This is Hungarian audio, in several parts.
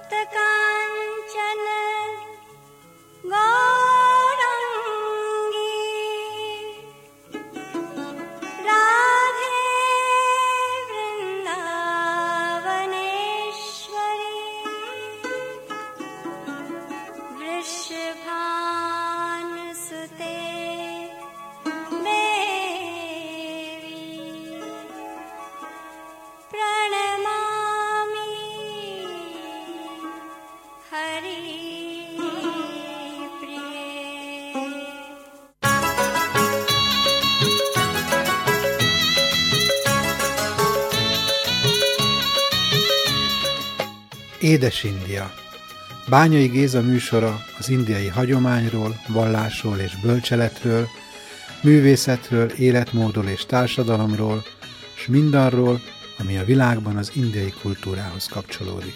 Édes India. Bányai Géza műsora az indiai hagyományról, vallásról és bölcseletről, művészetről, életmódról és társadalomról, s mindarról, ami a világban az indiai kultúrához kapcsolódik.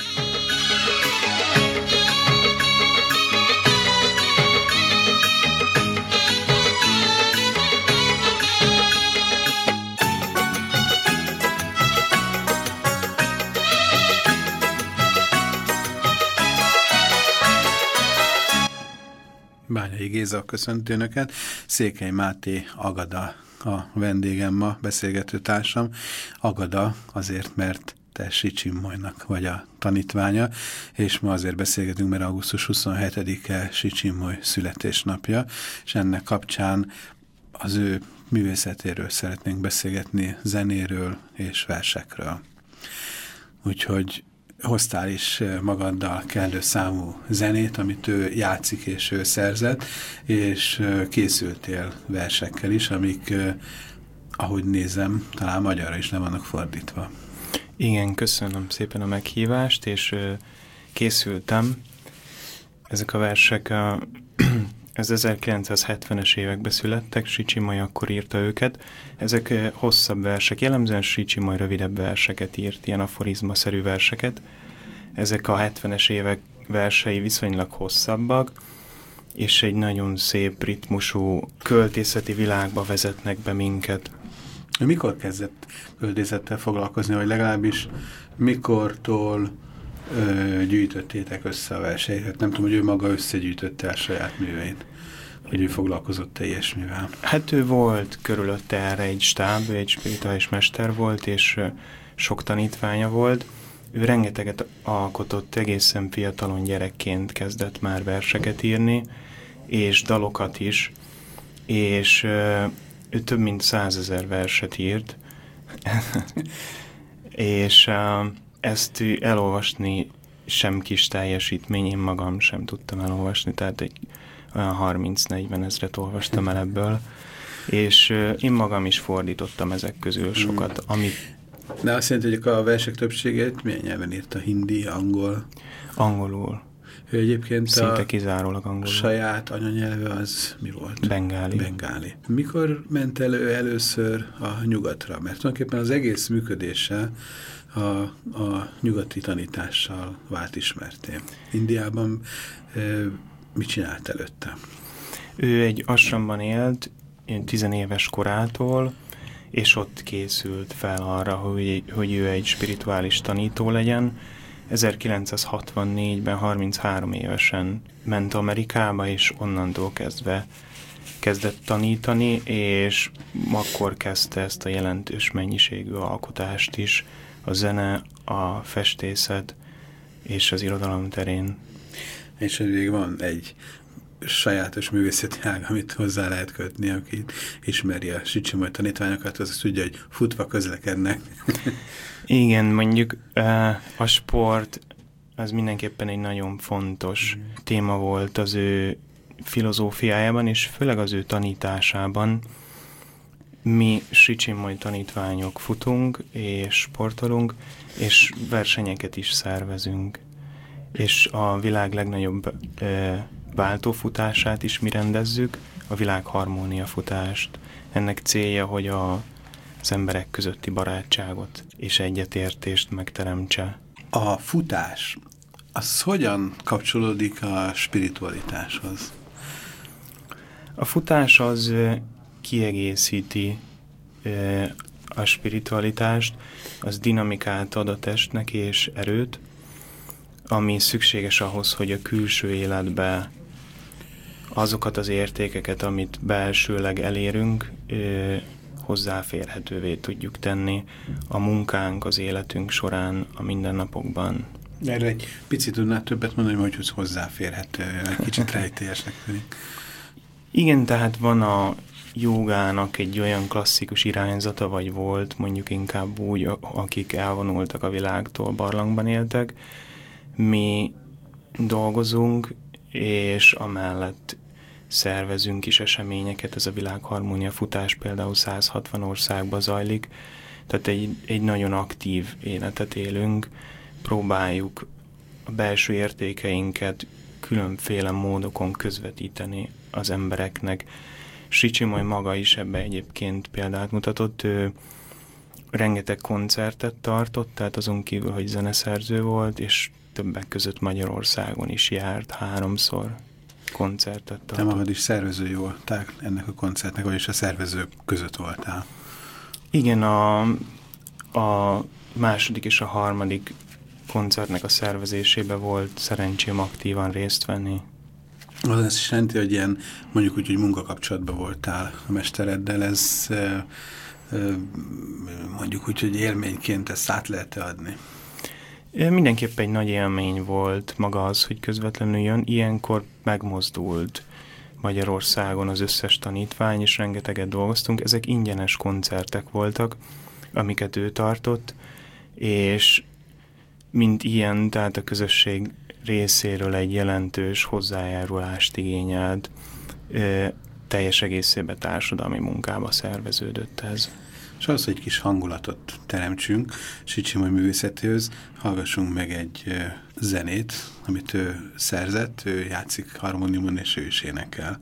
Bányai Géza köszönti Önöket, Székely Máté Agada a vendégem ma, beszélgető társam. Agada azért, mert te Si Csinmoynak vagy a tanítványa, és ma azért beszélgetünk, mert augusztus 27-e Si Csinmoy születésnapja, és ennek kapcsán az ő művészetéről szeretnénk beszélgetni, zenéről és versekről. Úgyhogy hoztál is magaddal kellő számú zenét, amit ő játszik és ő szerzett, és készültél versekkel is, amik, ahogy nézem, talán magyarra is le vannak fordítva. Igen, köszönöm szépen a meghívást, és készültem. Ezek a versek az 1970-es években születtek, Si Csinmoy akkor írta őket. Ezek hosszabb versek, jellemzően Si Csinmoy rövidebb verseket írt, ilyen aforizmaszerű verseket. Ezek a 70-es évek versei viszonylag hosszabbak, és egy nagyon szép ritmusú költészeti világba vezetnek be minket. Mikor kezdett költészettel foglalkozni, vagy legalábbis mikortól gyűjtöttétek össze a verseiket? Nem tudom, hogy ő maga összegyűjtötte a saját műveit, hogy ő foglalkozott-e ilyesmivel. Hát ő volt körülötte erre egy stáb, ő egy spirituális mester volt, és sok tanítványa volt. Ő rengeteget alkotott, egészen fiatalon gyerekként kezdett már verseket írni, és dalokat is, és ő több mint 100 000 verset írt, és ezt elolvasni sem kis teljesítmény, én magam sem tudtam elolvasni, tehát olyan 30-40 ezret olvastam el ebből, és én magam is fordítottam ezek közül sokat, amit... De azt jelenti, hogy a versek többségét milyen nyelven írta? Hindi, angol? Angolul. Ő egyébként szinte kizárólag angolul. Saját anyanyelve az mi volt? Bengáli. Bengáli. Mikor ment elő először a nyugatra? Mert tulajdonképpen az egész működése a nyugati tanítással vált ismerté. Indiában mit csinált előtte? Ő egy ashramban élt 10 éves korától, és ott készült fel arra, hogy ő egy spirituális tanító legyen. 1964-ben 33 évesen ment Amerikába, és onnantól kezdve kezdett tanítani, és akkor kezdte ezt a jelentős mennyiségű alkotást is, a zene, a festészet és az irodalom terén. És még van egy sajátos művészeti ág, amit hozzá lehet kötni, aki ismeri a Si Csinmoy tanítványokat, az tudja, hogy futva közlekednek. Igen, mondjuk a sport az mindenképpen egy nagyon fontos téma volt az ő filozófiájában, és főleg az ő tanításában. Mi Si Csinmoy tanítványok futunk, és sportolunk, és versenyeket is szervezünk. És a világ legnagyobb váltófutását is mi rendezzük, a világharmónia futást. Ennek célja, hogy az emberek közötti barátságot és egyetértést megteremtse. A futás, az hogyan kapcsolódik a spiritualitáshoz? A futás az kiegészíti a spiritualitást, az dinamikát ad a testnek és erőt. ami szükséges ahhoz, hogy a külső életbe azokat az értékeket, amit belsőleg elérünk, hozzáférhetővé tudjuk tenni a munkánk, az életünk során, a mindennapokban. Erre egy picit tudnál többet mondani, hogy hozzáférhető, egy kicsit rejtélyesnek tűnik. Igen, tehát van a jógának egy olyan klasszikus irányzata, vagy volt, mondjuk inkább úgy, akik elvonultak a világtól, barlangban éltek. Mi dolgozunk, és amellett szervezünk is eseményeket, ez a világharmónia futás például 160 országban zajlik, tehát egy nagyon aktív életet élünk, próbáljuk a belső értékeinket különféle módokon közvetíteni az embereknek. Sicimoly maga is ebbe egyébként példát mutatott, ő rengeteg koncertet tartott, tehát azon kívül, hogy zeneszerző volt, és többek között Magyarországon is járt 3-szor koncertet tartott. Te magad is szervezői voltál ennek a koncertnek, vagyis a szervezők között voltál. Igen, a második és a harmadik koncertnek a szervezésébe volt szerencsém aktívan részt venni. Az ezt is jelenti, hogy ilyen, mondjuk úgy, hogy munkakapcsolatban voltál a mestereddel, ez mondjuk úgy, hogy élményként ezt át lehet-e adni? Mindenképp egy nagy élmény volt maga az, hogy közvetlenül jön. Ilyenkor megmozdult Magyarországon az összes tanítvány, és rengeteget dolgoztunk. Ezek ingyenes koncertek voltak, amiket ő tartott, és mint ilyen, tehát a közösség részéről egy jelentős hozzájárulást igényelt, teljes egészében társadalmi munkába szerveződött ez. És az, hogy kis hangulatot teremtsünk Sicimoly művészetéhez, hallgassunk meg egy zenét, amit ő szerzett, ő játszik harmóniumon, és ő is énekel.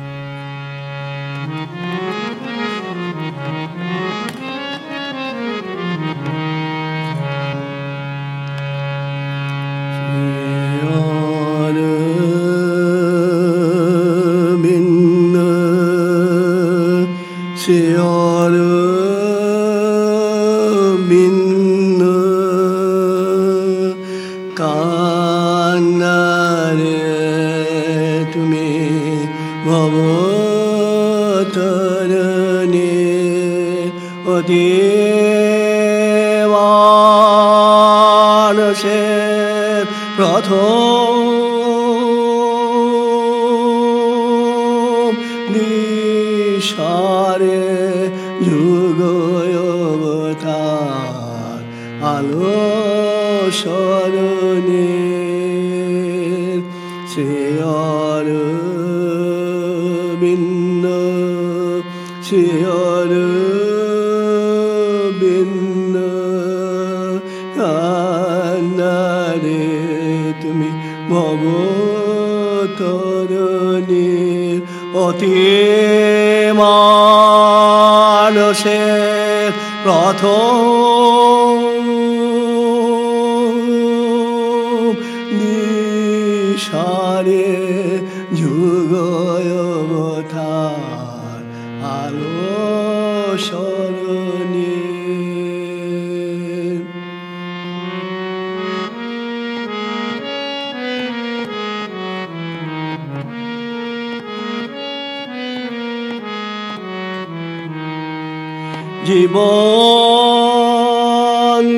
জীবন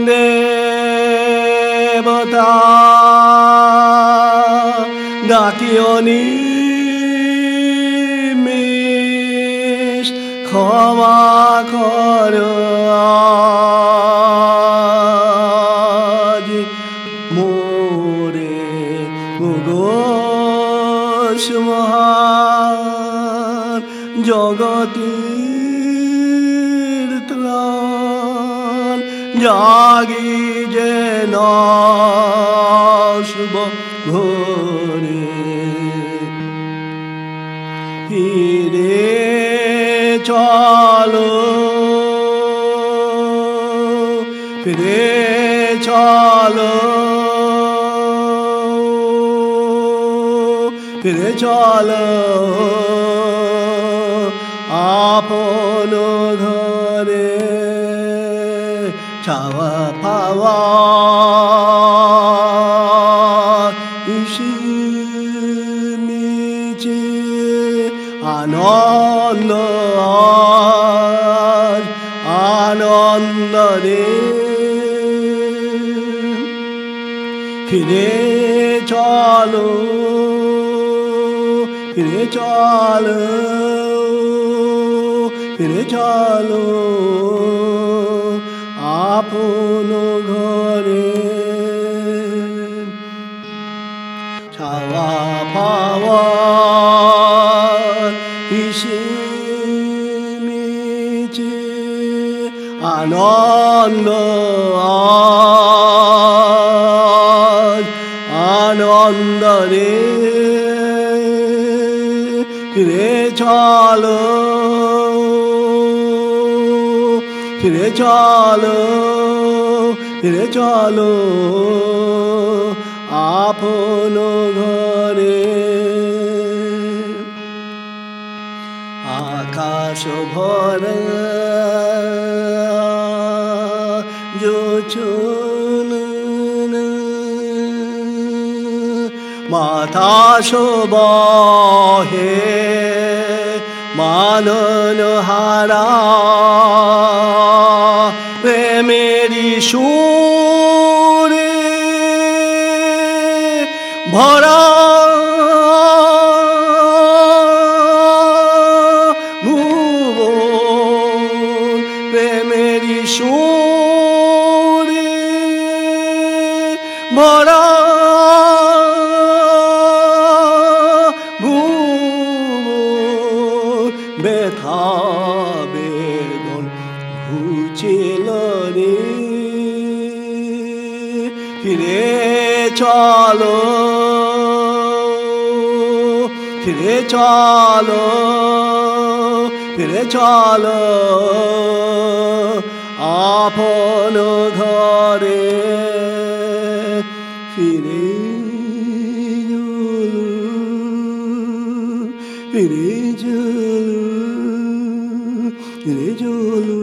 দেবতা ডাকিও নিমিষ ক্ষমা করো আজ মোরে গোস মহান জগতী জাগি যেন শুভ ঘরে ফিরে চলো ফিরে চলো ফিরে চলো আপন ঘরে চাওয়া পাওয়া Anandare Fire chalo Fire chalo Fire chalo Apono ghare Chawa pawa Ishimichi Ananda Anandare Fire chalo Fire chalo Fire chalo Apono ghare Akasha bhara Jochana Mata shobahe Manan hara Ve meri shore Bhara Muvon Ve meri shore Bhara Muvon Betha bedon Bhuchilare Fire chalo Fire chalo Fire chalo Apono ghare Fire jolo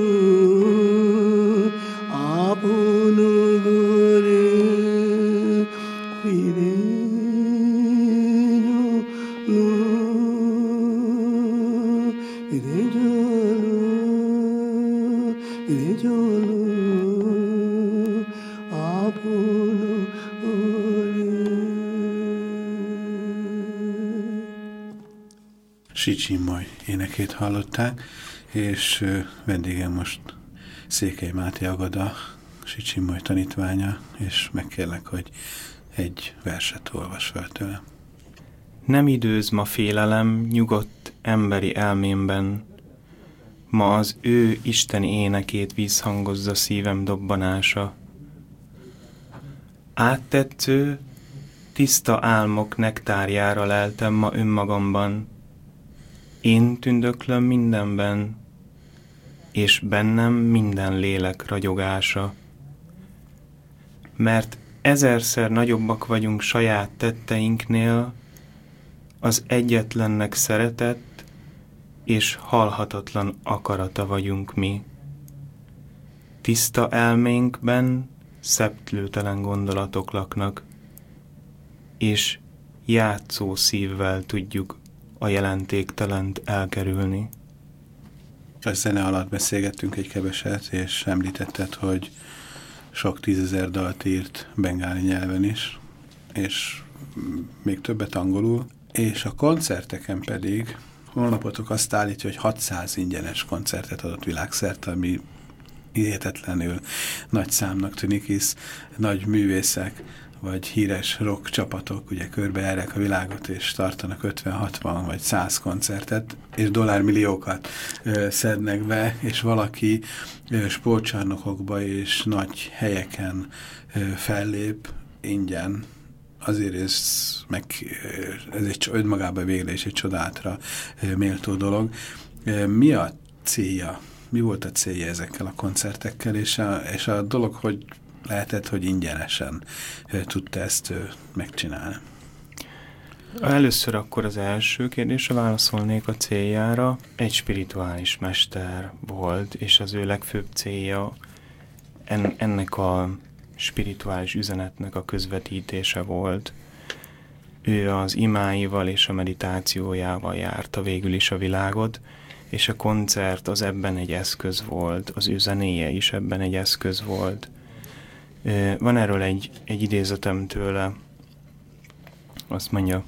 Apono ghare Fire jolo Apono Sicsimmoly énekét hallották, és vendégem most Székely Máté Agada, Sicsimmoly tanítványa, és megkérlek, hogy egy verset olvas fel tőle. Nem időz ma félelem nyugodt emberi elmémben, ma az ő isteni énekét vízhangozza szívem dobbanása. Áttetsző, tiszta álmok nektárjára leltem ma önmagamban, én tündöklöm mindenben, és bennem minden lélek ragyogása. Mert ezerszer nagyobbak vagyunk saját tetteinknél, az egyetlennek szeretett és halhatatlan akarata vagyunk mi. Tiszta elménkben szeptlőtelen gondolatok laknak, és játszó szívvel tudjuk a jelentéktelent elkerülni. A zene alatt beszélgettünk egy keveset, és említetted, hogy sok 10 000 dalt írt bengáli nyelven is, és még többet angolul, és a koncerteken pedig honlapotok azt állítja, hogy 600 ingyenes koncertet adott világszerte, ami hihetetlenül nagy számnak tűnik, hisz nagy művészek, vagy híres rock csapatok ugye körbejárják a világot, és tartanak 50-60 vagy 100 koncertet, és dollármilliókat szednek be, és valaki sportcsarnokokba és nagy helyeken fellép ingyen. Azért ez egy önmagában végre is egy csodálatra méltó dolog. Mi a célja? Mi volt a célja ezekkel a koncertekkel, és a dolog, hogy lehetett, hogy ingyenesen tudta ezt megcsinálni? Először akkor az első kérdésre válaszolnék a céljára. Egy spirituális mester volt, és az ő legfőbb célja ennek a spirituális üzenetnek a közvetítése volt. Ő az imáival és a meditációjával járta végül is a világot, és a koncert az ebben egy eszköz volt, az ő zenéje is ebben egy eszköz volt. Van erről egy idézetem tőle, azt mondja: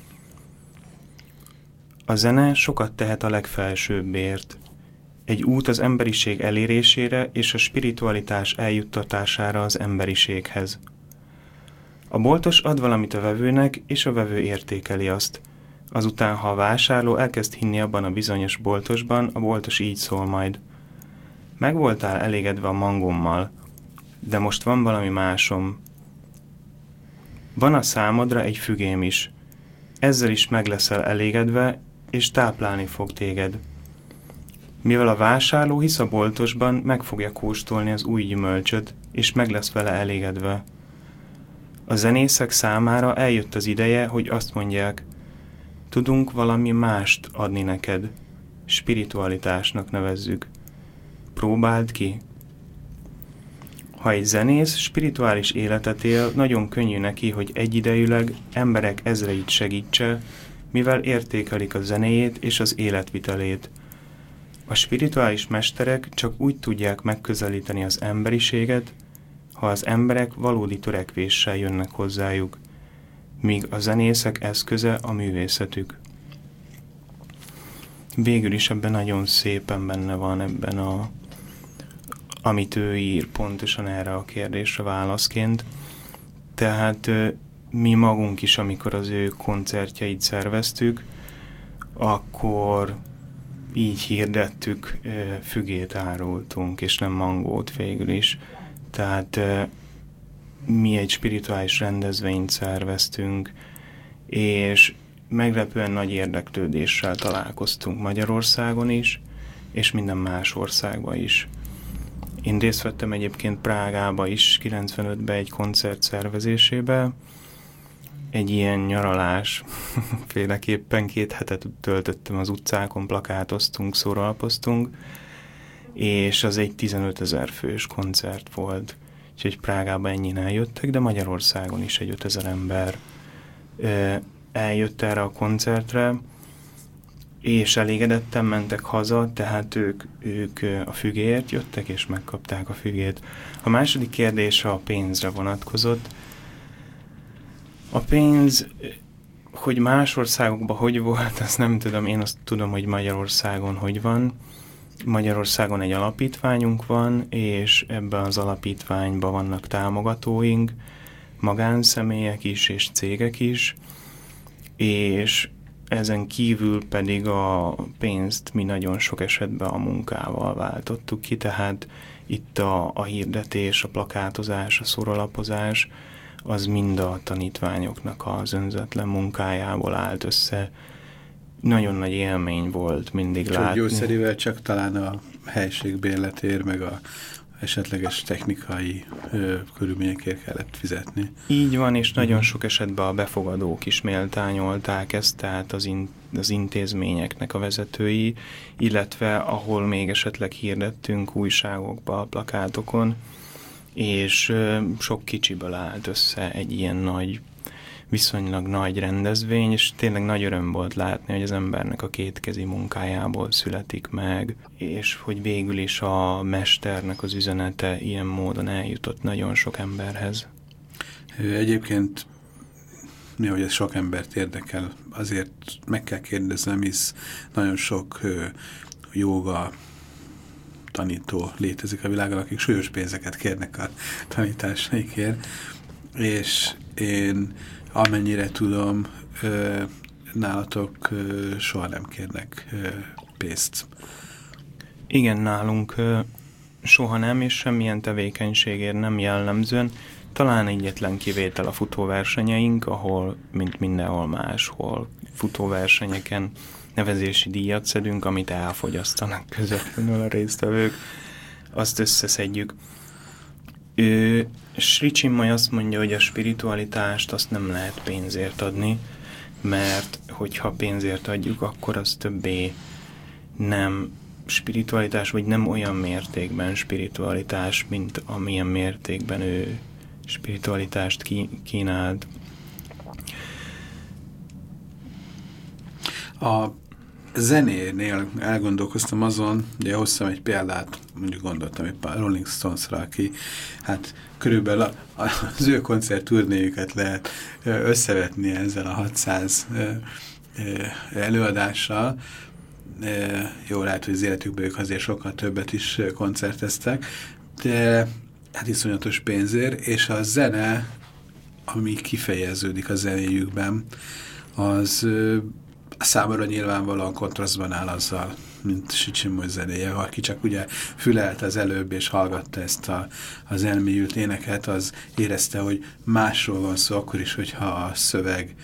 a zene sokat tehet a legfelsőbbért. Egy út az emberiség elérésére és a spiritualitás eljuttatására az emberiséghez. A boltos ad valamit a vevőnek, és a vevő értékeli azt. Azután, ha a vásárló elkezd hinni abban a bizonyos boltosban, a boltos így szól majd: meg voltál elégedve a mangommal, de most van valami másom. Van a számodra egy fügém is. Ezzel is meg leszel elégedve, és táplálni fog téged. Mivel a vásárló hisz a boltosban, meg fogja kóstolni az új gyümölcsöt, és meg lesz vele elégedve. A zenészek számára eljött az ideje, hogy azt mondják: tudunk valami mást adni neked. Spiritualitásnak nevezzük. Próbáld ki. Ha egy zenész spirituális életet él, nagyon könnyű neki, hogy egyidejűleg emberek ezreit segítse, mivel értékelik a zenéjét és az életvitelét. A spirituális mesterek csak úgy tudják megközelíteni az emberiséget, ha az emberek valódi törekvéssel jönnek hozzájuk, míg a zenészek eszköze a művészetük. Végül is ebben nagyon szépen benne van ebben amit ő ír pontosan erre a kérdésre válaszként. Tehát mi magunk is, amikor az ő koncertjeit szerveztük, akkor így hirdettük, fügét árultunk, és nem mangót végül is. Tehát mi egy spirituális rendezvényt szerveztünk, és meglepően nagy érdeklődéssel találkoztunk Magyarországon is, és minden más országban is. Én részt vettem egyébként Prágába is 95-ben egy koncert szervezésébe, egy ilyen nyaralás féleképpen 2 hetet töltöttem az utcákon, plakátoztunk, szóralapoztunk, és az egy 15 000 fős koncert volt. Úgyhogy Prágában ennyien eljöttek, de Magyarországon is egy 5000 ember eljött erre a koncertre, és elégedetten mentek haza, tehát ők a fügéért jöttek, és megkapták a fügét. A második kérdés a pénzre vonatkozott. A pénz, hogy más országokban hogy volt, azt nem tudom. Én azt tudom, hogy Magyarországon hogy van. Magyarországon egy alapítványunk van, és ebben az alapítványban vannak támogatóink, magánszemélyek is, és cégek is, és ezen kívül pedig a pénzt mi nagyon sok esetben a munkával váltottuk ki, tehát itt a hirdetés, a plakátozás, a szórólapozás, az mind a tanítványoknak az önzetlen munkájából állt össze. Nagyon nagy élmény volt mindig csak látni. Gyógyszerével csak talán a helység bérletért, meg a esetleges technikai körülményekért kellett fizetni. Így van, és nagyon sok esetben a befogadók is méltányolták ezt, tehát az intézményeknek a vezetői, illetve ahol még esetleg hirdettünk újságokba, plakátokon, és sok kicsiből állt össze egy ilyen nagy, viszonylag nagy rendezvény, és tényleg nagy öröm volt látni, hogy az embernek a kétkezi munkájából születik meg, és hogy végül is a mesternek az üzenete ilyen módon eljutott nagyon sok emberhez. Egyébként, hogy ez sok embert érdekel, azért meg kell kérdeznem, hisz nagyon sok jóga tanító létezik a világon, akik súlyos pénzeket kérnek a tanításaikért, és én amennyire tudom, nálatok soha nem kérnek pénzt. Igen, nálunk soha nem, és semmilyen tevékenységért nem jellemzően. Talán egyetlen kivétel a futóversenyeink, ahol, mint mindenhol máshol, futóversenyeken nevezési díjat szedünk, amit elfogyasztanak közvetlenül a résztvevők. Azt összeszedjük. Sri Chinmoy azt mondja, hogy a spiritualitást azt nem lehet pénzért adni, mert hogyha pénzért adjuk, akkor az többé nem spiritualitás, vagy nem olyan mértékben spiritualitás, mint amilyen mértékben ő spiritualitást kínált. zenénél elgondolkoztam azon, ugye hoztam egy példát, mondjuk gondoltam éppen a Rolling Stones-ra, aki hát körülbelül az ő koncertturnéjüket lehet összevetni ezzel a 600 előadással. Jó, lehet, hogy az életükből ők azért sokkal többet is koncerteztek, de hát iszonyatos pénzért, és a zene, ami kifejeződik a zenéjükben, az számára nyilvánvalóan kontrasztban áll azzal, mint Sicsimoj zenéje. Aki csak ugye fülelt az előbb, és hallgatta ezt az elmélyült éneket, az érezte, hogy másról van szó, akkor is, hogyha a szöveg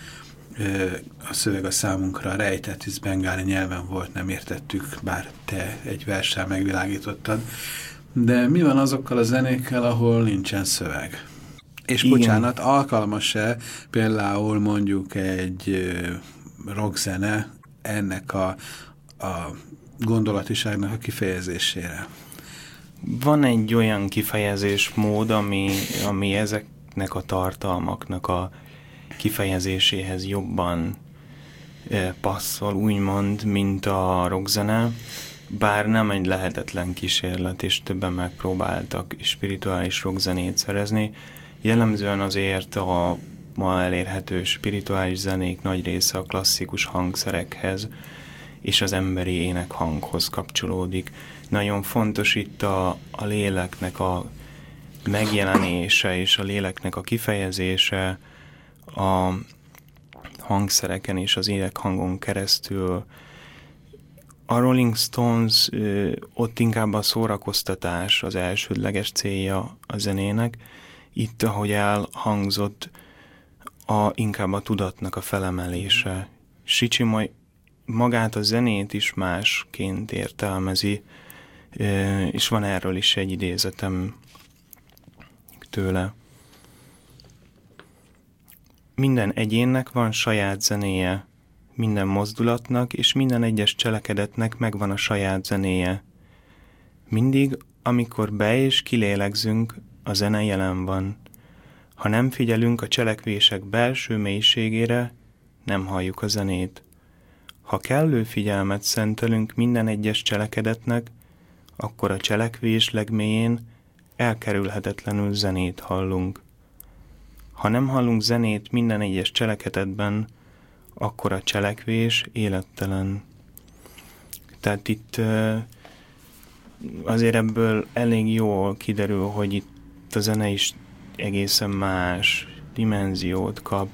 a számunkra rejtett, hisz bengáli nyelven volt, nem értettük, bár te egy verssel megvilágítottad. De mi van azokkal a zenékkel, ahol nincsen szöveg? És igen. Bocsánat, alkalmas-e például mondjuk egy rockzene ennek a gondolatiságnak a kifejezésére? Van egy olyan kifejezésmód, ami ezeknek a tartalmaknak a kifejezéséhez jobban passzol, úgymond, mint a rockzene, bár nem egy lehetetlen kísérlet, és többen megpróbáltak spirituális rockzenét szerezni. Jellemzően azért a ma elérhető spirituális zenék nagy része a klasszikus hangszerekhez és az emberi énekhanghoz kapcsolódik. Nagyon fontos itt a léleknek a megjelenése és a léleknek a kifejezése a hangszereken és az énekhangon keresztül. A Rolling Stones ott inkább a szórakoztatás az elsődleges célja a zenének. Itt, ahogy elhangzott, inkább a tudatnak a felemelése. Sicsimoj magát a zenét is másként értelmezi, és van erről is egy idézetem tőle. Minden egyénnek van saját zenéje, minden mozdulatnak és minden egyes cselekedetnek megvan a saját zenéje. Mindig, amikor be- és kilélegzünk, a zene jelen van. Ha nem figyelünk a cselekvések belső mélységére, nem halljuk a zenét. Ha kellő figyelmet szentelünk minden egyes cselekedetnek, akkor a cselekvés legmélyén elkerülhetetlenül zenét hallunk. Ha nem hallunk zenét minden egyes cselekedetben, akkor a cselekvés élettelen. Tehát itt azért ebből elég jól kiderül, hogy itt a zene is egészen más dimenziót kap.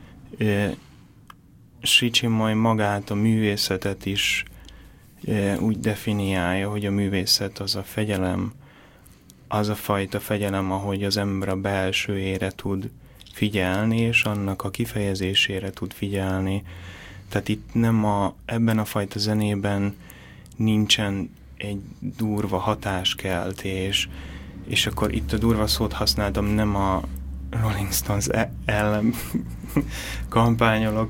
Sicsimoj magát, a művészetet is úgy definiálja, hogy a művészet az a fegyelem, az a fajta fegyelem, ahogy az ember a belsőjére tud figyelni, és annak a kifejezésére tud figyelni. Tehát itt ebben a fajta zenében nincsen egy durva hatáskeltés, és akkor itt a durva szót használtam, nem a Rolling Stones ellen kampányolok,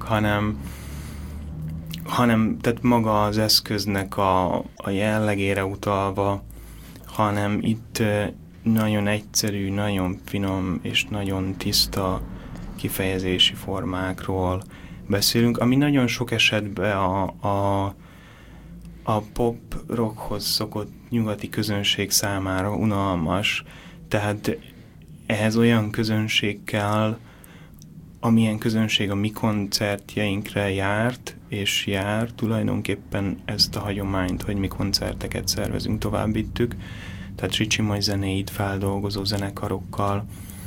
hanem tehát maga az eszköznek a jellegére utalva, hanem itt nagyon egyszerű, nagyon finom és nagyon tiszta kifejezési formákról beszélünk, ami nagyon sok esetben a pop-rockhoz szokott nyugati közönség számára unalmas, tehát ehhez olyan közönség kell, amilyen közönség a mi koncertjeinkre járt, és jár, tulajdonképpen ezt a hagyományt, hogy mi koncerteket szervezünk, tovább vittük. Tehát Sicsimoj zenéit feldolgozó zenekarokkal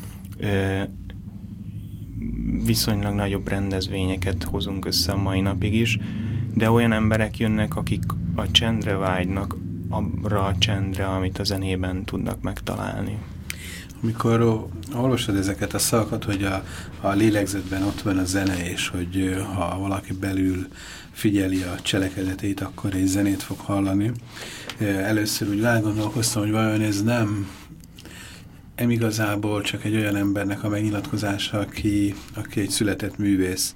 viszonylag nagyobb rendezvényeket hozunk össze a mai napig is, de olyan emberek jönnek, akik a csendre vágynak, arra a csendre, amit a zenében tudnak megtalálni. Amikor olvasod ezeket a szavakat, hogy a lélegzetben ott van a zene, és hogy ha valaki belül figyeli a cselekedetét, akkor egy zenét fog hallani. Először úgy elgondolkoztam, hogy vajon ez nem igazából csak egy olyan embernek a megnyilatkozása, aki egy született művész,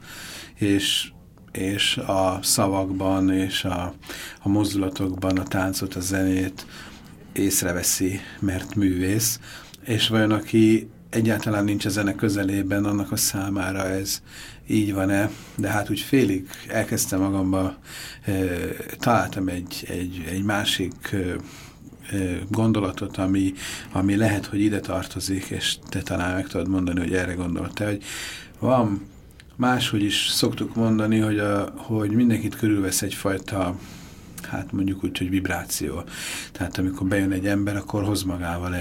és a szavakban és a mozdulatokban a táncot, a zenét észreveszi, mert művész, és vajon aki egyáltalán nincs a zene közelében, annak a számára ez így van-e, de hát úgy félig elkezdtem magamba, találtam egy másik gondolatot, ami lehet, hogy ide tartozik, és te talán meg tudod mondani, hogy erre gondoltál, hogy van máshogy is szoktuk mondani, hogy mindenkit körülvesz egyfajta, hát mondjuk úgy, hogy vibráció. Tehát amikor bejön egy ember, akkor hoz magával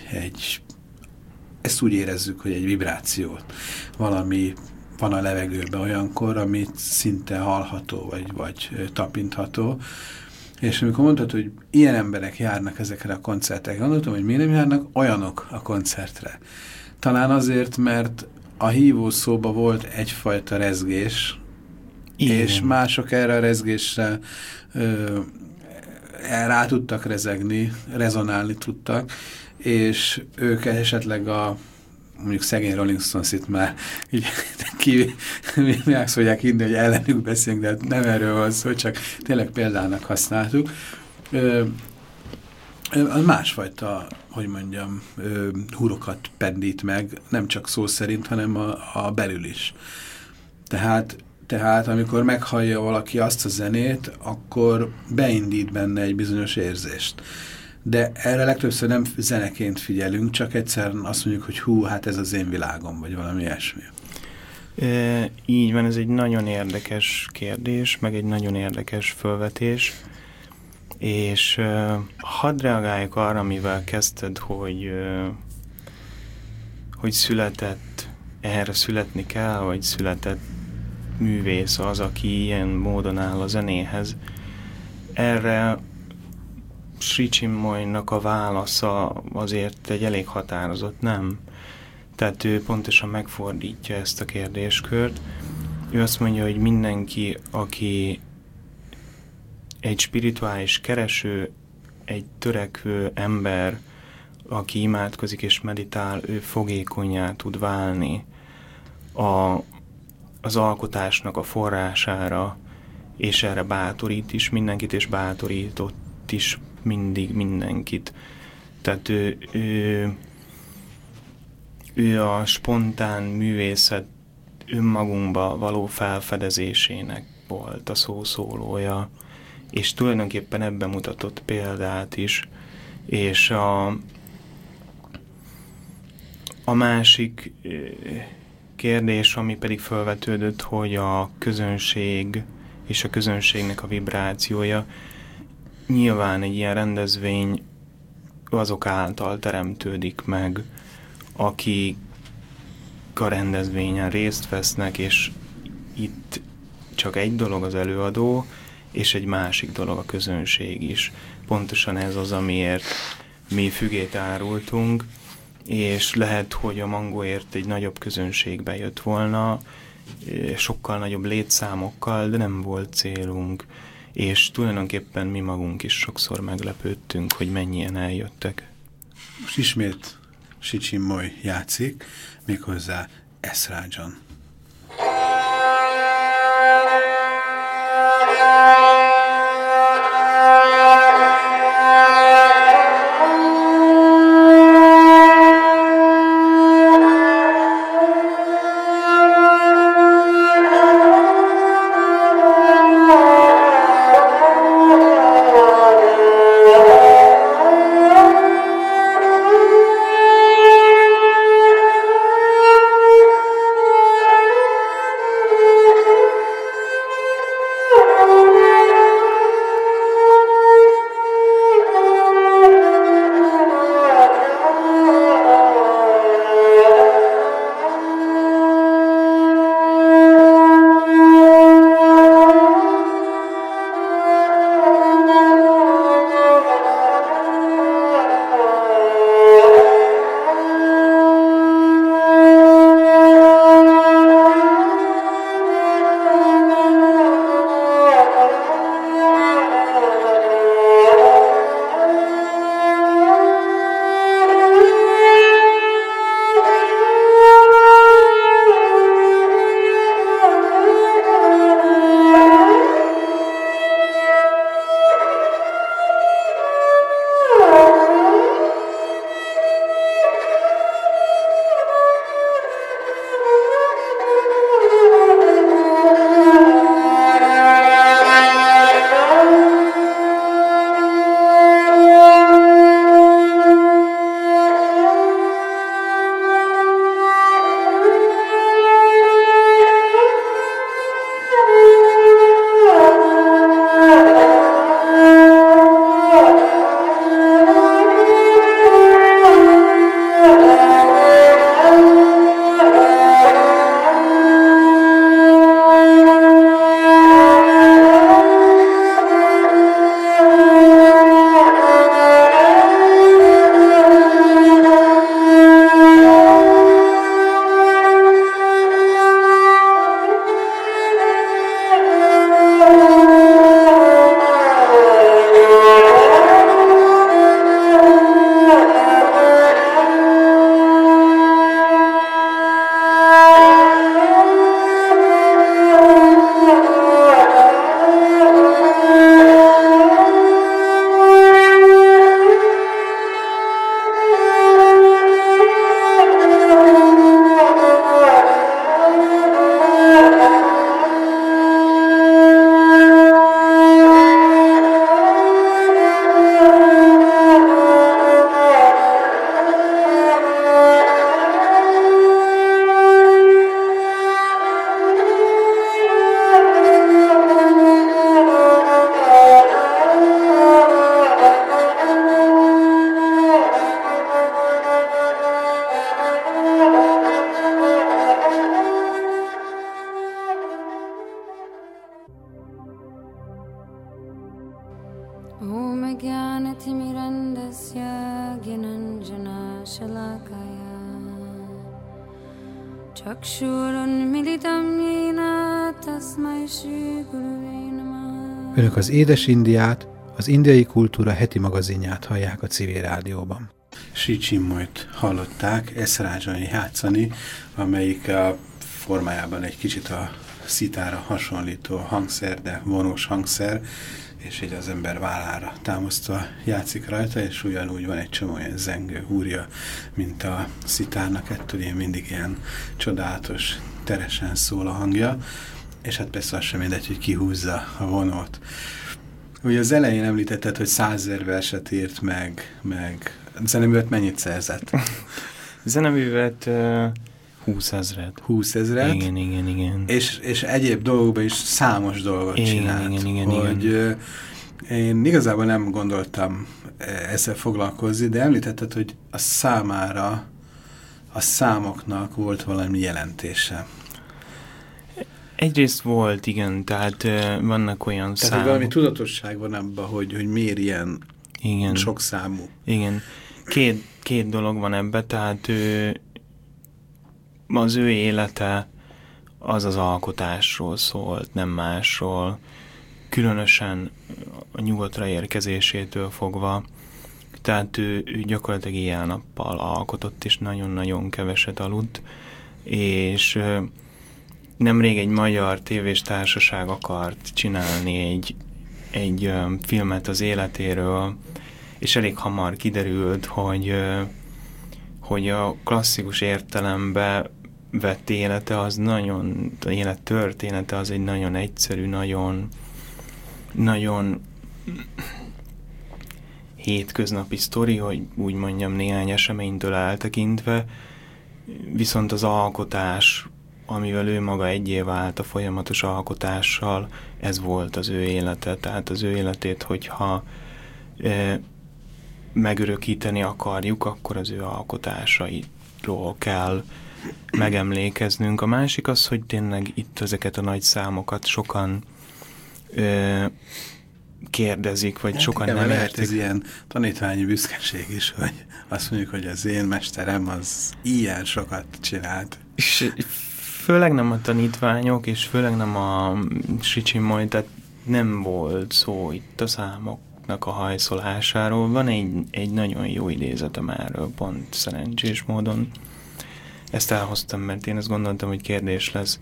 ezt úgy érezzük, hogy egy vibrációt. Valami van a levegőben olyankor, amit szinte hallható, vagy tapintható. És amikor mondtad, hogy ilyen emberek járnak ezekre a koncertekre, gondoltam, hogy miért nem járnak olyanok a koncertre. Talán azért, mert a hívó szóba volt egyfajta rezgés, igen. És mások erre a rezgésre rá tudtak rezegni, rezonálni tudtak, és ők esetleg mondjuk szegény Rolling Stones-it már így meg szólják hinni, hogy ellenük beszélünk, de nem erről van szó, csak tényleg példának használtuk. Másfajta, hogy mondjam, húrokat pendít meg, nem csak szó szerint, hanem a belül is. Tehát amikor meghallja valaki azt a zenét, akkor beindít benne egy bizonyos érzést. De erre legtöbbször nem zeneként figyelünk, csak egyszerűen azt mondjuk, hogy hú, hát ez az én világom, vagy valami ilyesmi. Így van, ez egy nagyon érdekes kérdés, meg egy nagyon érdekes felvetés, és hadd reagáljuk arra, amivel kezdted, hogy született, erre születni kell, vagy született művész az, aki ilyen módon áll a zenéhez. Erre Sri Chinmoynak a válasza azért egy elég határozott, nem? Tehát ő pontosan megfordítja ezt a kérdéskört. Ő azt mondja, hogy mindenki, aki egy spirituális kereső, egy törekvő ember, aki imádkozik és meditál, ő fogékonnyá tud válni az alkotásnak a forrására, és erre bátorít is mindenkit, és bátorított is mindig mindenkit. Tehát ő a spontán művészet önmagunkba való felfedezésének volt a szószólója, és tulajdonképpen ebben mutatott példát is, és a másik kérdés, ami pedig felvetődött, hogy a közönség és a közönségnek a vibrációja, nyilván egy ilyen rendezvény azok által teremtődik meg, akik a rendezvényen részt vesznek, és itt csak egy dolog az előadó, és egy másik dolog a közönség is. Pontosan ez az, amiért mi fügét árultunk, és lehet, hogy a Mangoért egy nagyobb közönségbe jött volna, sokkal nagyobb létszámokkal, de nem volt célunk, és tulajdonképpen mi magunk is sokszor meglepődtünk, hogy mennyien eljöttek. Most ismét Sri Chinmoy játszik, méghozzá Esrádzsan. Önök az Édes Indiát, az indiai kultúra heti magazinját hallják a Civil Rádióban. Sri Chinmoyt hallották eszrázsani játszani, amelyik a formájában egy kicsit a szitára hasonlító hangszer, de vonós hangszer, és így az ember vállára támasztva játszik rajta, és ugyanúgy van egy csomó ilyen zengő húrja, mint a szitárnak, ettől ilyen mindig ilyen csodálatos, teresen szól a hangja, és hát persze az sem mindegy, hogy kihúzza a vonót. Ugye az elején említetted, hogy 100 000 verset írt meg zeneművet mennyit szerzett? Zeneművet 20 000. 20 000? Igen. És egyéb dolgokban is számos dolgot csinált. Igen. Én igazából nem gondoltam ezzel foglalkozni, de említetted, hogy a számára, a számoknak volt valami jelentése. Egyrészt volt, igen, tehát vannak olyan számok. Tehát valami tudatosság van abban, hogy miért ilyen sok számú. Igen. Két dolog van ebben, tehát az ő élete az alkotásról szólt, nem másról. Különösen a nyugatra érkezésétől fogva. Tehát ő gyakorlatilag éjjel-nappal alkotott, és nagyon-nagyon keveset aludt. És nemrég egy magyar tévés társaság akart csinálni egy filmet az életéről, és elég hamar kiderült, hogy a klasszikus értelembe vett élete az élet története az egy nagyon egyszerű, nagyon hétköznapi sztori, hogy úgy mondjam, néhány eseménytől eltekintve, viszont az alkotás, amivel ő maga egyé vált a folyamatos alkotással, ez volt az ő élete. Tehát az ő életét, hogyha megörökíteni akarjuk, akkor az ő alkotásairól kell megemlékeznünk. A másik az, hogy tényleg itt ezeket a nagy számokat sokan kérdezik, vagy sokan nem értik. Ez ilyen tanítványi büszkeség is, hogy azt mondjuk, hogy az én mesterem az ilyen sokat csinált. És főleg nem a tanítványok, és főleg nem a Sri Chinmoy, tehát nem volt szó itt a számoknak a hajszolásáról. Van egy nagyon jó idézetem erről, pont szerencsés módon. Ezt elhoztam, mert én azt gondoltam, hogy kérdés lesz.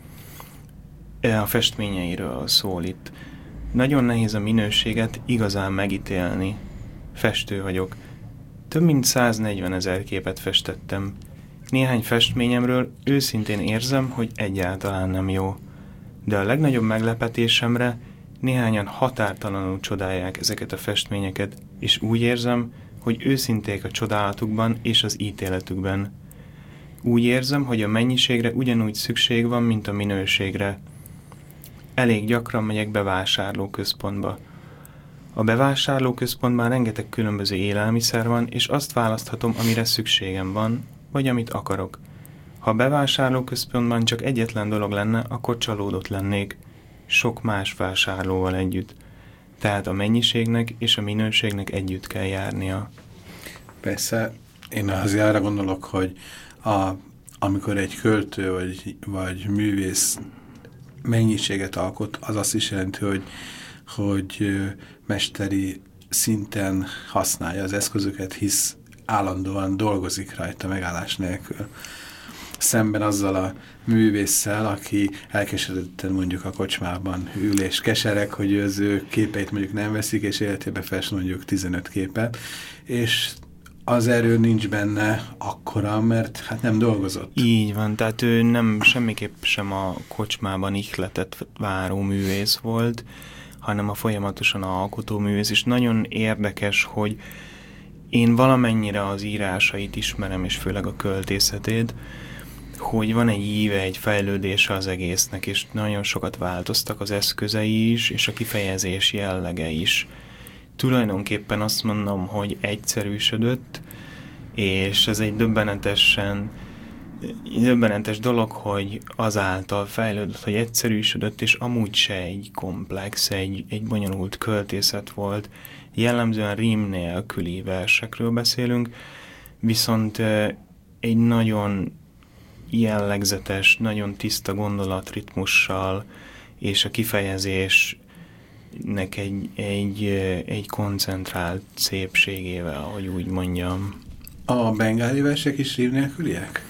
A festményeiről szól itt. Nagyon nehéz a minőséget igazán megítélni. Festő vagyok. Több mint 140 000 képet festettem. Néhány festményemről őszintén érzem, hogy egyáltalán nem jó. De a legnagyobb meglepetésemre néhányan határtalanul csodálják ezeket a festményeket, és úgy érzem, hogy őszinték a csodálatukban és az ítéletükben. Úgy érzem, hogy a mennyiségre ugyanúgy szükség van, mint a minőségre. Elég gyakran megyek bevásárlóközpontba. A bevásárlóközpontban rengeteg különböző élelmiszer van, és azt választhatom, amire szükségem van, vagy amit akarok. Ha a bevásárlóközpontban csak egyetlen dolog lenne, akkor csalódott lennék, sok más vásárlóval együtt. Tehát a mennyiségnek és a minőségnek együtt kell járnia. Persze, én azért arra gondolok, hogy amikor egy költő vagy művész mennyiséget alkot, az azt is jelenti, hogy mesteri szinten használja az eszközöket, hisz állandóan dolgozik rajta megállás nélkül. Szemben azzal a művésszel, aki elkeseredetten mondjuk a kocsmában ül és kesereg, hogy az ő képeit mondjuk nem veszik, és életében fest mondjuk 15 képet, és az erő nincs benne akkora, mert hát nem dolgozott. Így van, tehát ő nem semmiképp sem a kocsmában ihletet váró művész volt, hanem a folyamatosan alkotó művész, és nagyon érdekes, hogy én valamennyire az írásait ismerem, és főleg a költészetét, hogy van egy íve, egy fejlődése az egésznek, és nagyon sokat változtak az eszközei is, és a kifejezés jellege is. Tulajdonképpen azt mondom, hogy egyszerűsödött, és ez egy döbbenetes dolog, hogy azáltal fejlődött, hogy egyszerűsödött, és amúgy se egy komplex, egy bonyolult költészet volt. Jellemzően rím nélküli versekről beszélünk, viszont egy nagyon jellegzetes, nagyon tiszta gondolatritmussal, és a kifejezésnek egy koncentrált szépségével, ahogy úgy mondjam. A bengáli versek is rív nélküliek?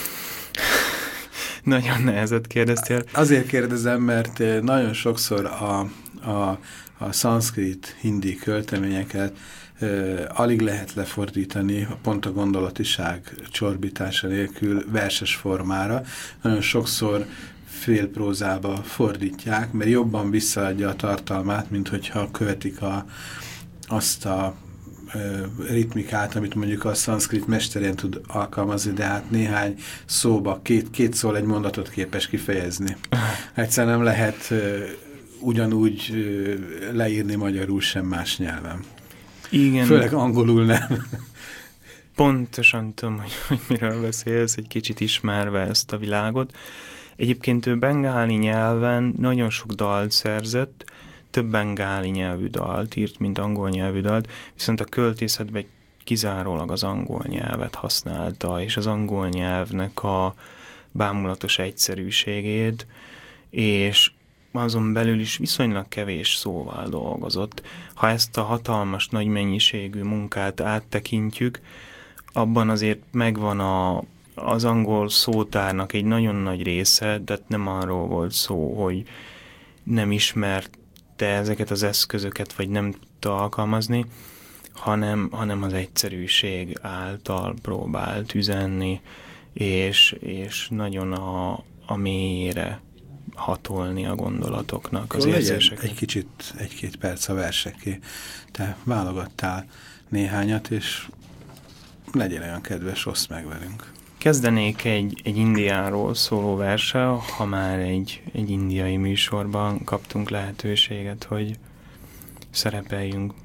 Nagyon nehezet kérdeztél. Azért kérdezem, mert nagyon sokszor a szanszkrit, hindi költeményeket alig lehet lefordítani pont a gondolatiság csorbítása nélkül verses formára. Nagyon sokszor félprózába fordítják, mert jobban visszaadja a tartalmát, mint hogyha követik azt a ritmikát, amit mondjuk a szanszkrit mesterén tud alkalmazni, de hát néhány szóba, két szól egy mondatot képes kifejezni. Egyszerűen nem lehet ugyanúgy leírni magyarul sem más nyelven. Igen. Főleg angolul nem. Pontosan tudom, hogy miről beszélsz, egy kicsit ismerve ezt a világot. Egyébként ő bengáli nyelven nagyon sok dalt szerzett, több bengáli nyelvű dalt írt, mint angol nyelvű dalt, viszont a költészetben kizárólag az angol nyelvet használta, és az angol nyelvnek a bámulatos egyszerűségét, és azon belül is viszonylag kevés szóval dolgozott. Ha ezt a hatalmas, nagy mennyiségű munkát áttekintjük, abban azért megvan az angol szótárnak egy nagyon nagy része, de nem arról volt szó, hogy nem ismerte ezeket az eszközöket, vagy nem tudta alkalmazni, hanem az egyszerűség által próbált üzenni, és nagyon a mélyére hatolni a gondolatoknak, az érzéseket. Egy-két perc a verseké. Te válogattál néhányat, és legyen olyan kedves, oszd meg velünk. Kezdenék egy Indiáról szóló verssel, ha már egy indiai műsorban kaptunk lehetőséget, hogy szerepeljünk.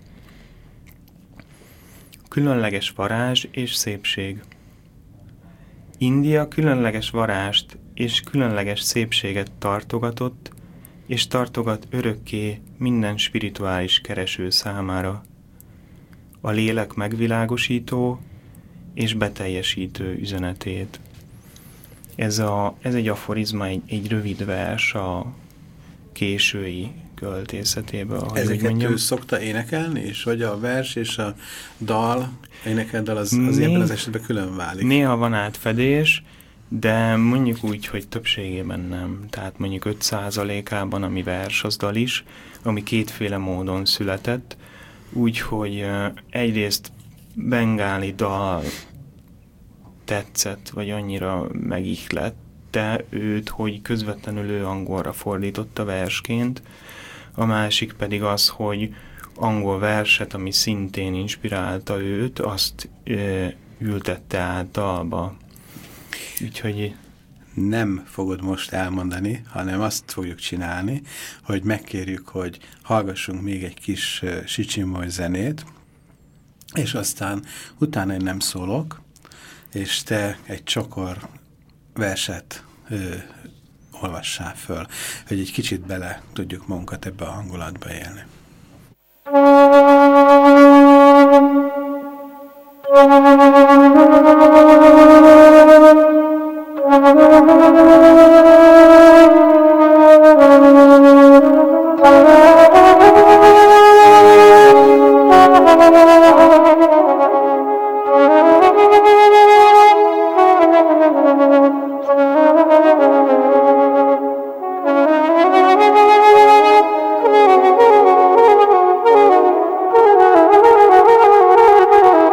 Különleges varázs és szépség. India különleges varázst és különleges szépséget tartogatott, és tartogat örökké minden spirituális kereső számára. A lélek megvilágosító és beteljesítő üzenetét. Ez egy aforizma, egy rövid vers a késői költészetéből. Ezeket ő szokta énekelni, és hogy a vers és a dal, énekeldal az ebben az esetben külön válik. Néha van átfedés, de mondjuk úgy, hogy többségében nem. Tehát mondjuk 5%-ában, ami vers, az dal is, ami kétféle módon született. Úgyhogy egyrészt bengáli dal tetszett, vagy annyira megihlette őt, hogy közvetlenül ő angolra fordította versként. A másik pedig az, hogy angol verset, ami szintén inspirálta őt, azt ültette át dalba. Úgyhogy nem fogod most elmondani, hanem azt fogjuk csinálni, hogy megkérjük, hogy hallgassunk még egy kis Sicsinmoly zenét, és aztán utána én nem szólok, és te egy csokor verset olvassál föl, hogy egy kicsit bele tudjuk magunkat ebbe a hangulatba élni.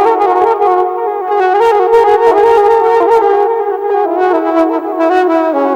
Oh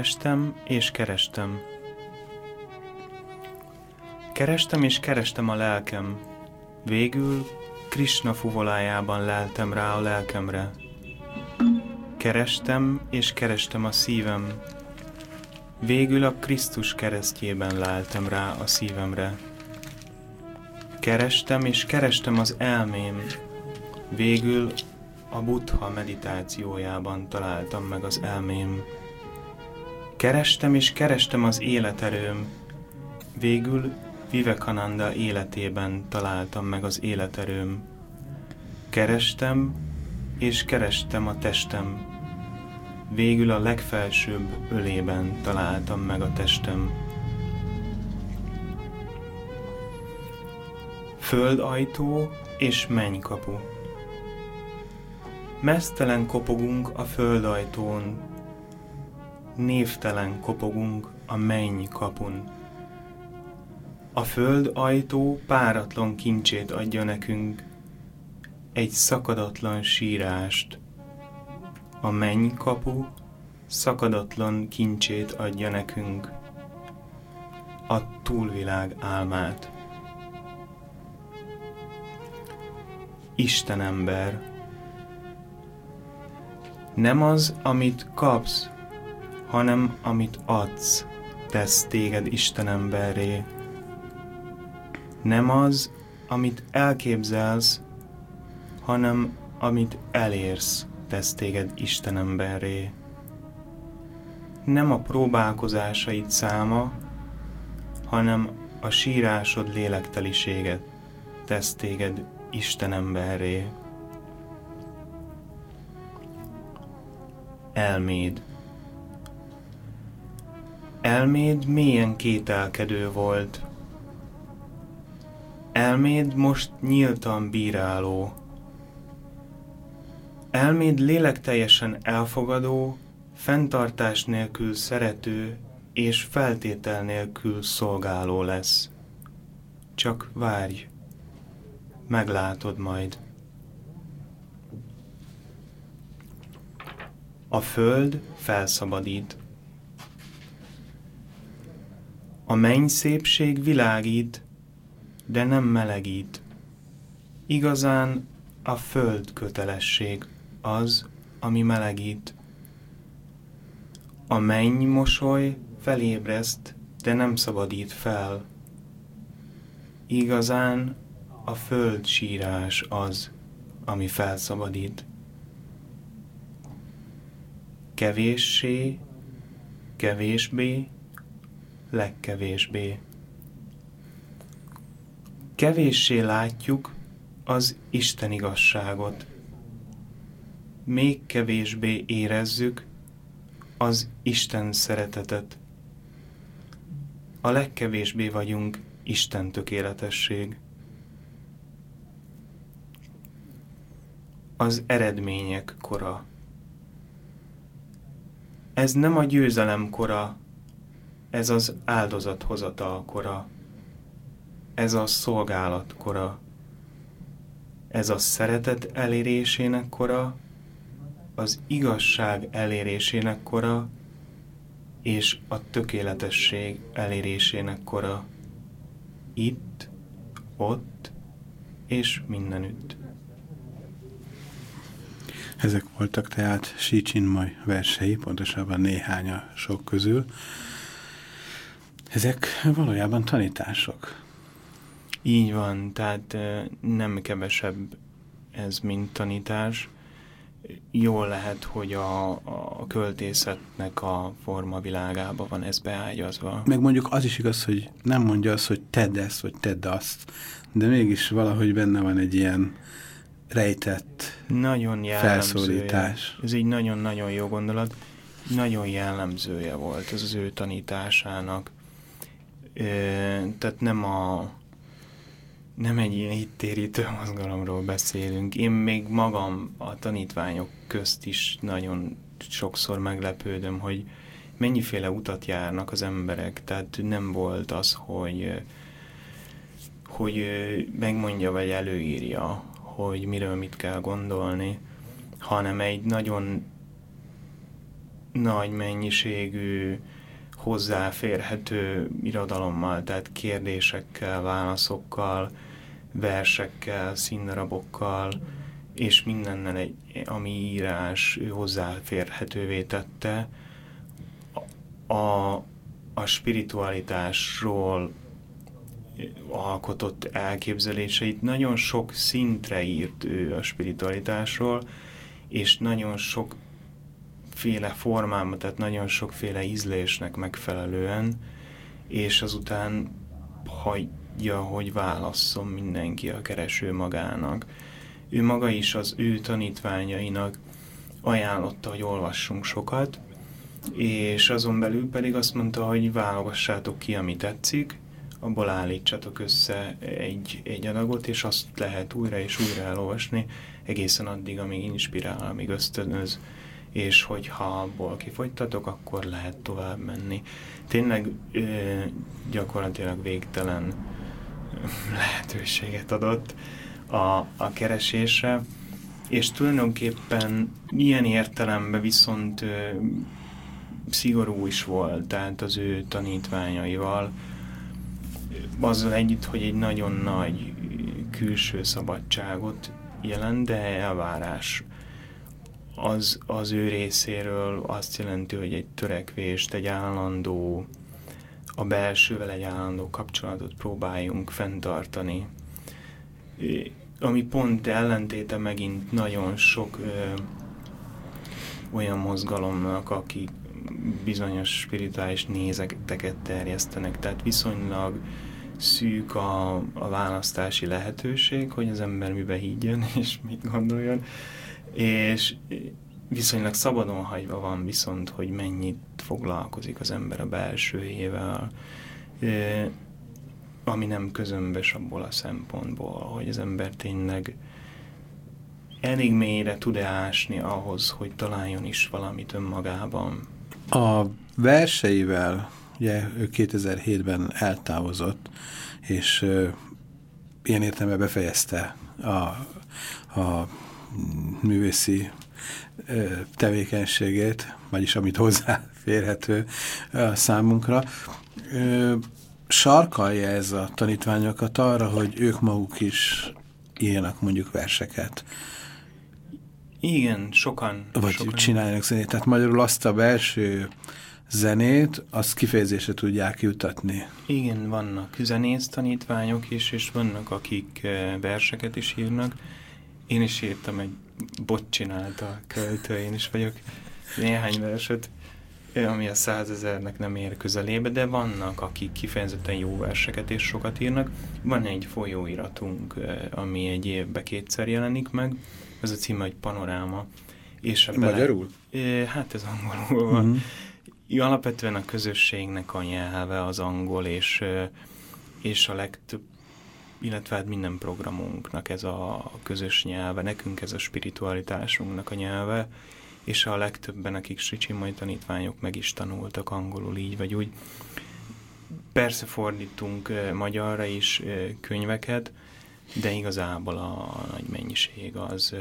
Kerestem és kerestem. Kerestem és kerestem a lelkem. Végül Krisna fuvolájában leltem rá a lelkemre. Kerestem és kerestem a szívem. Végül a Krisztus keresztjében leltem rá a szívemre. Kerestem és kerestem az elmém. Végül a Buddha meditációjában találtam meg az elmém. Kerestem és kerestem az életerőm. Végül Vivekananda életében találtam meg az életerőm. Kerestem és kerestem a testem. Végül a legfelsőbb ölében találtam meg a testem. Földajtó és mennykapu. Meztelen kopogunk a földajtón, névtelen kopogunk a mennykapun. A földajtó páratlan kincsét adja nekünk, egy szakadatlan sírást. A mennykapú szakadatlan kincsét adja nekünk, a túlvilág álmát. Istenember. Nem az, amit kapsz, hanem amit adsz, tesz téged Istenemberré. Nem az, amit elképzelsz, hanem amit elérsz, tesz téged Istenemberré. Nem a próbálkozásaid száma, hanem a sírásod lélekteliséget tesz téged Istenemberré. Elméd. Elméd mélyen kételkedő volt. Elméd most nyíltan bíráló. Elméd lélekteljesen elfogadó, fenntartás nélkül szerető és feltétel nélkül szolgáló lesz. Csak várj, meglátod majd. A föld felszabadít. A menny szépség világít, de nem melegít. Igazán a föld kötelesség az, ami melegít. A menny mosoly felébreszt, de nem szabadít fel. Igazán a föld sírás az, ami felszabadít. Kevéssé, kevésbé, legkevésbé. Kevéssé látjuk az Isten igazságot. Még kevésbé érezzük az Isten szeretetet. A legkevésbé vagyunk Isten tökéletesség. Az eredmények kora. Ez nem a győzelem kora, ez az áldozathozatal kora. Ez a szolgálat kora. Ez a szeretet elérésének kora, az igazság elérésének kora, és a tökéletesség elérésének kora. Itt, ott és mindenütt. Ezek voltak tehát Sri Chinmoy versei, pontosabban néhány a sok közül. Ezek valójában tanítások. Így van, tehát nem kevesebb ez, mint tanítás. Jól lehet, hogy a költészetnek a formavilágába van ez beágyazva. Meg mondjuk az is igaz, hogy nem mondja azt, hogy tedd ezt, vagy tedd azt, de mégis valahogy benne van egy ilyen rejtett nagyon felszólítás. Ez egy nagyon-nagyon jó gondolat. Nagyon jellemzője volt ez az ő tanításának. Tehát nem egy ilyen hittérítő mozgalomról beszélünk. Én még magam a tanítványok közt is nagyon sokszor meglepődöm, hogy mennyiféle utat járnak az emberek. Tehát nem volt az, hogy megmondja vagy előírja, hogy miről mit kell gondolni, hanem egy nagyon nagy mennyiségű, hozzáférhető irodalommal, tehát kérdésekkel, válaszokkal, versekkel, színdarabokkal, és mindennel, ami írás hozzáférhetővé tette a spiritualitásról alkotott elképzeléseit. Nagyon sok szintre írt ő a spiritualitásról, és nagyon sokféle formában, tehát nagyon sokféle ízlésnek megfelelően, és azután hagyja, hogy válasszon mindenki a kereső magának. Ő maga is az ő tanítványainak ajánlotta, hogy olvassunk sokat, és azon belül pedig azt mondta, hogy válogassátok ki, ami tetszik, abból állítsatok össze egy adagot, és azt lehet újra és újra elolvasni, egészen addig, amíg inspirál, amíg ösztönöz, és hogyha abból kifogytatok, akkor lehet tovább menni. Tényleg gyakorlatilag végtelen lehetőséget adott a keresésre, és tulajdonképpen ilyen értelemben viszont szigorú is volt, tehát az ő tanítványaival, azzal együtt, hogy egy nagyon nagy külső szabadságot jelent, de elvárás az ő részéről azt jelenti, hogy egy törekvést, egy állandó, a belsővel egy állandó kapcsolatot próbáljunk fenntartani. Ami pont ellentéte megint nagyon sok olyan mozgalomnak, akik bizonyos spirituális nézeteket terjesztenek, tehát viszonylag szűk a választási lehetőség, hogy az ember mibe higgyen és mit gondoljon, és viszonylag szabadon hagyva van viszont, hogy mennyit foglalkozik az ember a belsőjével, ami nem közömbös abból a szempontból, hogy az ember tényleg elég mélyre tud-e ásni ahhoz, hogy találjon is valamit önmagában. A verseivel, ugye ő 2007-ben eltávozott, és ilyen értelemben befejezte a művészi tevékenységét, vagyis amit hozzáférhető számunkra. Sarkalja ez a tanítványokat arra, hogy ők maguk is írjanak mondjuk verseket. Igen, sokan. Vagy sokan csináljanak zenét. Tehát magyarul azt a belső zenét, azt kifejezésre tudják jutatni. Igen, vannak zenész tanítványok is, és vannak, akik verseket is írnak. Én is írtam egy csinálta költő, én is vagyok néhány verset, ami a 100 000-nek nem ér közelébe, de vannak, akik kifejezetten jó verseket és sokat írnak. Van egy folyóiratunk, ami egy évben 2-szer jelenik meg, ez a címe, hogy Panoráma. És magyarul? Hát ez angolul van. Alapvetően a közösségnek a nyelve az angol, és a legtöbb, illetve hát minden programunknak ez a közös nyelve, nekünk ez a spiritualitásunknak a nyelve, és a legtöbben, akik Sri Chinmoy tanítványok meg is tanultak angolul így vagy úgy. Persze fordítunk magyarra is könyveket, de igazából a nagy mennyiség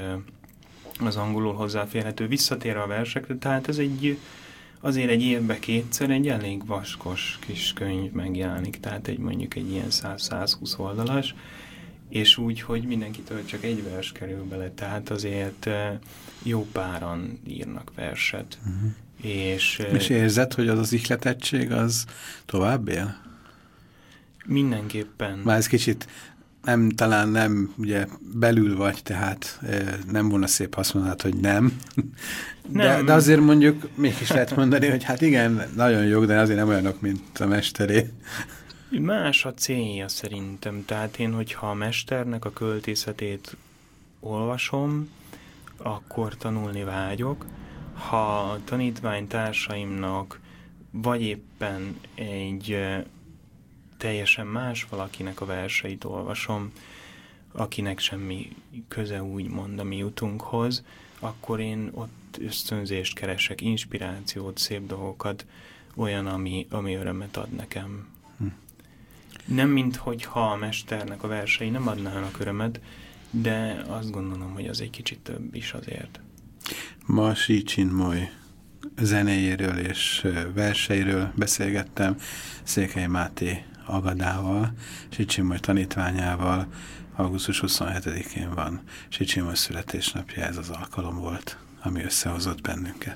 az angolul hozzáférhető. Visszatérve a versekre, tehát ez azért egy évben 2-szer egy elég vaskos kis könyv megjelenik, tehát mondjuk egy ilyen 100-120 oldalas, és úgy, hogy mindenkitől csak egy vers kerül bele, tehát azért jó páran írnak verset. És érzed, hogy az ihletettség az tovább él? Mindenképpen. Már ez kicsit talán nem, ugye belül vagy, tehát nem volna szép, ha azt mondanád, hogy nem. De azért mondjuk mégis lehet mondani, hogy hát igen, nagyon jók, de azért nem olyanok, mint a mesteré. Más a célja szerintem. Tehát én, hogyha a mesternek a költészetét olvasom, akkor tanulni vágyok. Ha a tanítványtársaimnak vagy éppen egy teljesen más valakinek a verseit olvasom, akinek semmi köze úgymond a mi jutunkhoz, akkor én ott ösztönzést keresek, inspirációt, szép dolgokat, olyan, ami örömet ad nekem. Nem minthogyha a mesternek a versei nem adnának örömet, de azt gondolom, hogy az egy kicsit több is azért. Ma Sri Chinmoy zenéjéről és verseiről beszélgettem Székely Máté Agadával, Sicsimoj tanítványával. Augusztus 27-én van Sicsimoj születésnapja, ez az alkalom volt, ami összehozott bennünket.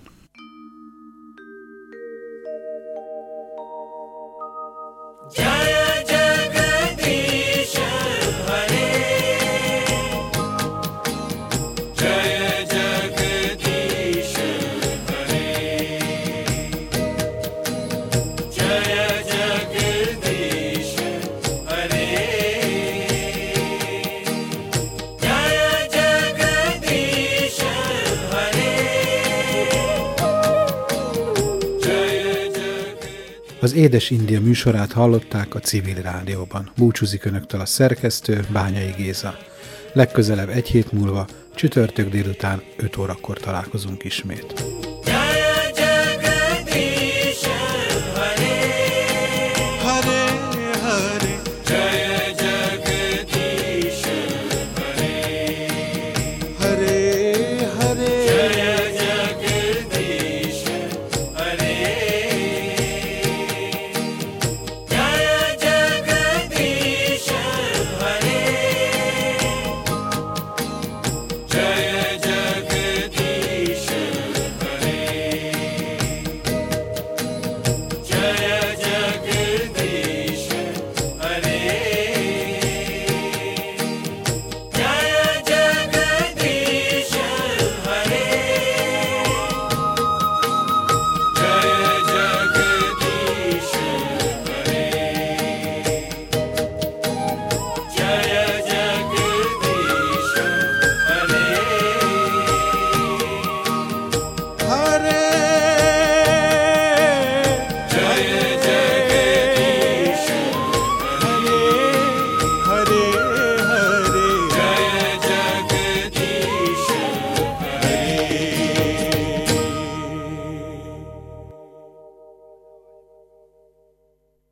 Az Édes India műsorát hallották a Civil Rádióban. Búcsúzik önöktől a szerkesztő, Bányai Géza. Legközelebb egy hét múlva, csütörtök délután 5 órakor találkozunk ismét.